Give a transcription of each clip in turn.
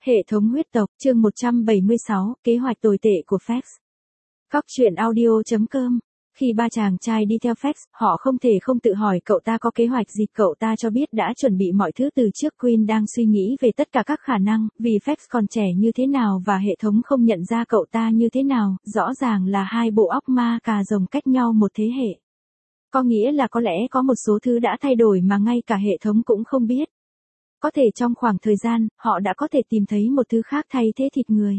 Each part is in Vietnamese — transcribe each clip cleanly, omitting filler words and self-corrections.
Hệ thống huyết tộc, chương 176, kế hoạch tồi tệ của Fax. Góc truyện audio.com. Khi ba chàng trai đi theo Fax, họ không thể không tự hỏi cậu ta có kế hoạch gì. Cậu ta cho biết đã chuẩn bị mọi thứ từ trước. Queen đang suy nghĩ về tất cả các khả năng, vì Fax còn trẻ như thế nào và hệ thống không nhận ra cậu ta như thế nào. Rõ ràng là hai bộ óc ma cà rồng cách nhau một thế hệ. Có nghĩa là có lẽ có một số thứ đã thay đổi mà ngay cả hệ thống cũng không biết. Có thể trong khoảng thời gian, họ đã có thể tìm thấy một thứ khác thay thế thịt người.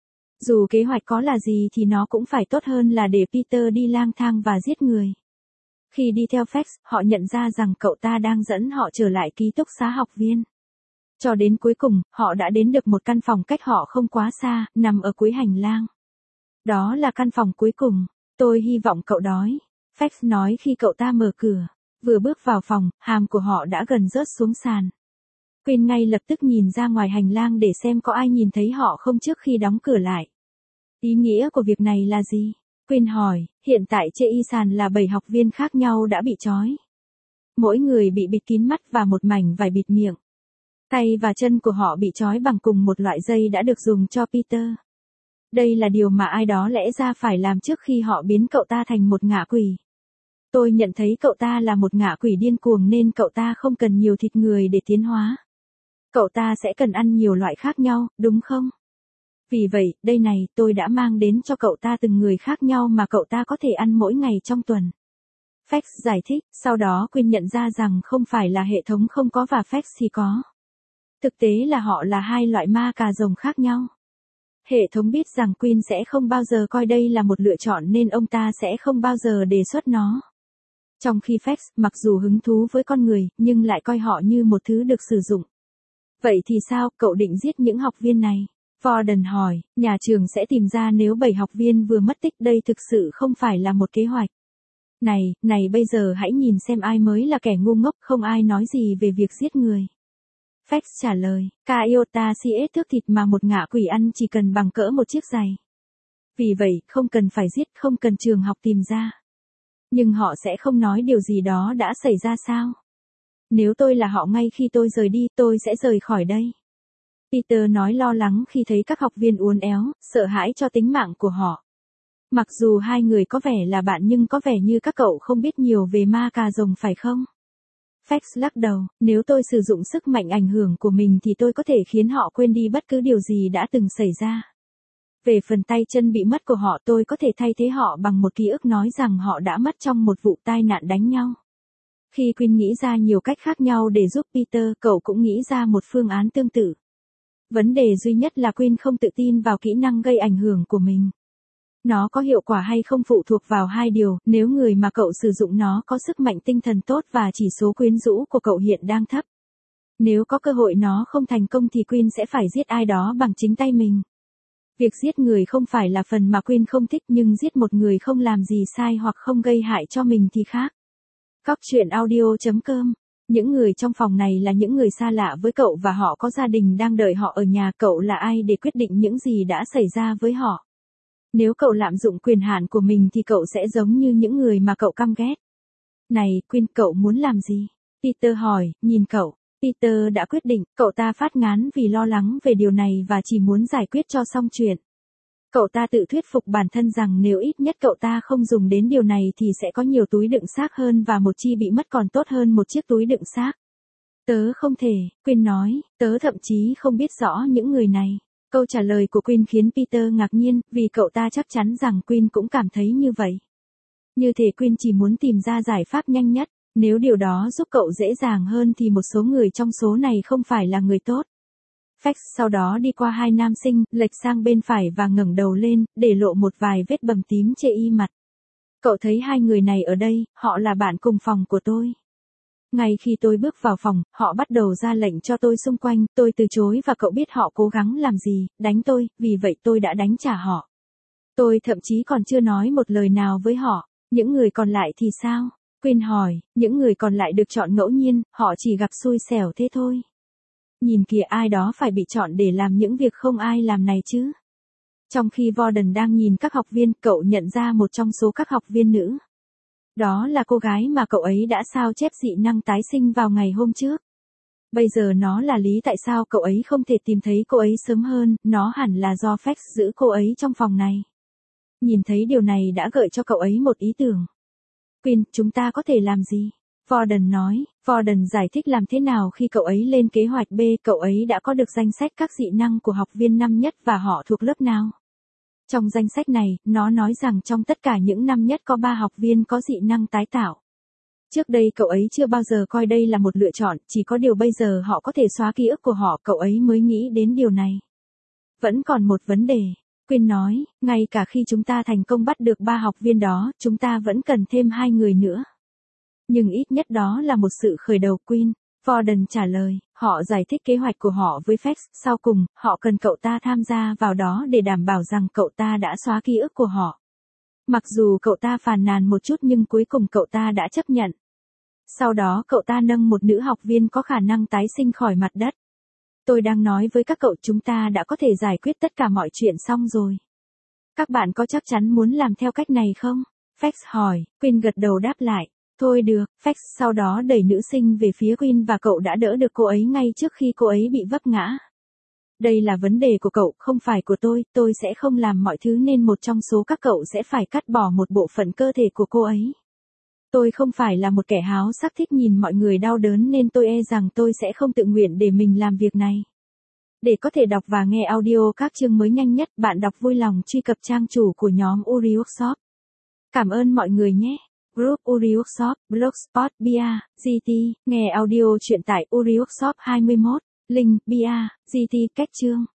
Dù kế hoạch có là gì thì nó cũng phải tốt hơn là để Peter đi lang thang và giết người. Khi đi theo Fax, họ nhận ra rằng cậu ta đang dẫn họ trở lại ký túc xá học viên. Cho đến cuối cùng, họ đã đến được một căn phòng cách họ không quá xa, nằm ở cuối hành lang. Đó là căn phòng cuối cùng. Tôi hy vọng cậu đói. Fax nói khi cậu ta mở cửa. Vừa bước vào phòng, hàm của họ đã gần rớt xuống sàn. Queen ngay lập tức nhìn ra ngoài hành lang để xem có ai nhìn thấy họ không trước khi đóng cửa lại. Ý nghĩa của việc này là gì? Queen hỏi, hiện tại trên y sàn là 7 học viên khác nhau đã bị trói. Mỗi người bị bịt kín mắt và một mảnh vải bịt miệng. Tay và chân của họ bị trói bằng cùng một loại dây đã được dùng cho Peter. Đây là điều mà ai đó lẽ ra phải làm trước khi họ biến cậu ta thành một ngạ quỷ. Tôi nhận thấy cậu ta là một ngạ quỷ điên cuồng nên cậu ta không cần nhiều thịt người để tiến hóa. Cậu ta sẽ cần ăn nhiều loại khác nhau, đúng không? Vì vậy, đây này, tôi đã mang đến cho cậu ta từng người khác nhau mà cậu ta có thể ăn mỗi ngày trong tuần. Fax giải thích, sau đó Queen nhận ra rằng không phải là hệ thống không có và Fax thì có. Thực tế là họ là hai loại ma cà rồng khác nhau. Hệ thống biết rằng Queen sẽ không bao giờ coi đây là một lựa chọn nên ông ta sẽ không bao giờ đề xuất nó. Trong khi Fax, mặc dù hứng thú với con người, nhưng lại coi họ như một thứ được sử dụng. Vậy thì sao, cậu định giết những học viên này? Warden hỏi, nhà trường sẽ tìm ra nếu 7 học viên vừa mất tích. Đây thực sự không phải là một kế hoạch. Này bây giờ hãy nhìn xem ai mới là kẻ ngu ngốc, không ai nói gì về việc giết người. Fax trả lời, Iota CS thước thịt mà một ngạ quỷ ăn chỉ cần bằng cỡ một chiếc giày. Vì vậy, không cần phải giết, không cần trường học tìm ra. Nhưng họ sẽ không nói điều gì đó đã xảy ra sao? Nếu tôi là họ ngay khi tôi rời đi, tôi sẽ rời khỏi đây. Peter nói lo lắng khi thấy các học viên uốn éo, sợ hãi cho tính mạng của họ. Mặc dù hai người có vẻ là bạn nhưng có vẻ như các cậu không biết nhiều về ma cà rồng phải không? Fax lắc đầu, nếu tôi sử dụng sức mạnh ảnh hưởng của mình thì tôi có thể khiến họ quên đi bất cứ điều gì đã từng xảy ra. Về phần tay chân bị mất của họ tôi có thể thay thế họ bằng một ký ức nói rằng họ đã mất trong một vụ tai nạn đánh nhau. Khi Queen nghĩ ra nhiều cách khác nhau để giúp Peter, cậu cũng nghĩ ra một phương án tương tự. Vấn đề duy nhất là Queen không tự tin vào kỹ năng gây ảnh hưởng của mình. Nó có hiệu quả hay không phụ thuộc vào hai điều, nếu người mà cậu sử dụng nó có sức mạnh tinh thần tốt và chỉ số quyến rũ của cậu hiện đang thấp. Nếu có cơ hội nó không thành công thì Queen sẽ phải giết ai đó bằng chính tay mình. Việc giết người không phải là phần mà Queen không thích nhưng giết một người không làm gì sai hoặc không gây hại cho mình thì khác. Góc truyện audio.com. Những người trong phòng này là những người xa lạ với cậu và họ có gia đình đang đợi họ ở nhà. Cậu là ai để quyết định những gì đã xảy ra với họ? Nếu cậu lạm dụng quyền hạn của mình thì cậu sẽ giống như những người mà cậu căm ghét. Này, Queen, cậu muốn làm gì? Peter hỏi, nhìn cậu. Peter đã quyết định, cậu ta phát ngán vì lo lắng về điều này và chỉ muốn giải quyết cho xong chuyện. Cậu ta tự thuyết phục bản thân rằng nếu ít nhất cậu ta không dùng đến điều này thì sẽ có nhiều túi đựng xác hơn và một chi bị mất còn tốt hơn một chiếc túi đựng xác. Tớ không thể, Queen nói, tớ thậm chí không biết rõ những người này. Câu trả lời của Queen khiến Peter ngạc nhiên, vì cậu ta chắc chắn rằng Queen cũng cảm thấy như vậy. Như thể Queen chỉ muốn tìm ra giải pháp nhanh nhất, nếu điều đó giúp cậu dễ dàng hơn thì một số người trong số này không phải là người tốt. Fax sau đó đi qua hai nam sinh, lệch sang bên phải và ngẩng đầu lên, để lộ một vài vết bầm tím trên y mặt. Cậu thấy hai người này ở đây, họ là bạn cùng phòng của tôi. Ngay khi tôi bước vào phòng, họ bắt đầu ra lệnh cho tôi xung quanh, tôi từ chối và cậu biết họ cố gắng làm gì, đánh tôi, vì vậy tôi đã đánh trả họ. Tôi thậm chí còn chưa nói một lời nào với họ. Những người còn lại thì sao? Queen hỏi, những người còn lại được chọn ngẫu nhiên, họ chỉ gặp xui xẻo thế thôi. Nhìn kìa, ai đó phải bị chọn để làm những việc không ai làm này chứ. Trong khi Warden đang nhìn các học viên, cậu nhận ra một trong số các học viên nữ. Đó là cô gái mà cậu ấy đã sao chép dị năng tái sinh vào ngày hôm trước. Bây giờ nó là lý tại sao cậu ấy không thể tìm thấy cô ấy sớm hơn, nó hẳn là do Fax giữ cô ấy trong phòng này. Nhìn thấy điều này đã gợi cho cậu ấy một ý tưởng. Quinn, chúng ta có thể làm gì? Warden nói, Warden giải thích làm thế nào khi cậu ấy lên kế hoạch B, cậu ấy đã có được danh sách các dị năng của học viên năm nhất và họ thuộc lớp nào. Trong danh sách này, nó nói rằng trong tất cả những năm nhất có 3 học viên có dị năng tái tạo. Trước đây cậu ấy chưa bao giờ coi đây là một lựa chọn, chỉ có điều bây giờ họ có thể xóa ký ức của họ, cậu ấy mới nghĩ đến điều này. Vẫn còn một vấn đề. Quinn nói, ngay cả khi chúng ta thành công bắt được 3 học viên đó, chúng ta vẫn cần thêm 2 người nữa. Nhưng ít nhất đó là một sự khởi đầu. Quinn. Warden trả lời, họ giải thích kế hoạch của họ với Fax, sau cùng, họ cần cậu ta tham gia vào đó để đảm bảo rằng cậu ta đã xóa ký ức của họ. Mặc dù cậu ta phàn nàn một chút nhưng cuối cùng cậu ta đã chấp nhận. Sau đó cậu ta nâng một nữ học viên có khả năng tái sinh khỏi mặt đất. Tôi đang nói với các cậu chúng ta đã có thể giải quyết tất cả mọi chuyện xong rồi. Các bạn có chắc chắn muốn làm theo cách này không? Fax hỏi, Quinn gật đầu đáp lại. Thôi được, Fax sau đó đẩy nữ sinh về phía Quinn và cậu đã đỡ được cô ấy ngay trước khi cô ấy bị vấp ngã. Đây là vấn đề của cậu, không phải của tôi sẽ không làm mọi thứ nên một trong số các cậu sẽ phải cắt bỏ một bộ phận cơ thể của cô ấy. Tôi không phải là một kẻ háo sắc thích nhìn mọi người đau đớn nên tôi e rằng tôi sẽ không tự nguyện để mình làm việc này. Để có thể đọc và nghe audio các chương mới nhanh nhất, bạn đọc vui lòng truy cập trang chủ của nhóm Uri Workshop. Cảm ơn mọi người nhé. Group Uri Workshop, Blogspot, Bia, GT, nghe audio truyện tại Uri Workshop 21, link, Bia, GT, cách chương.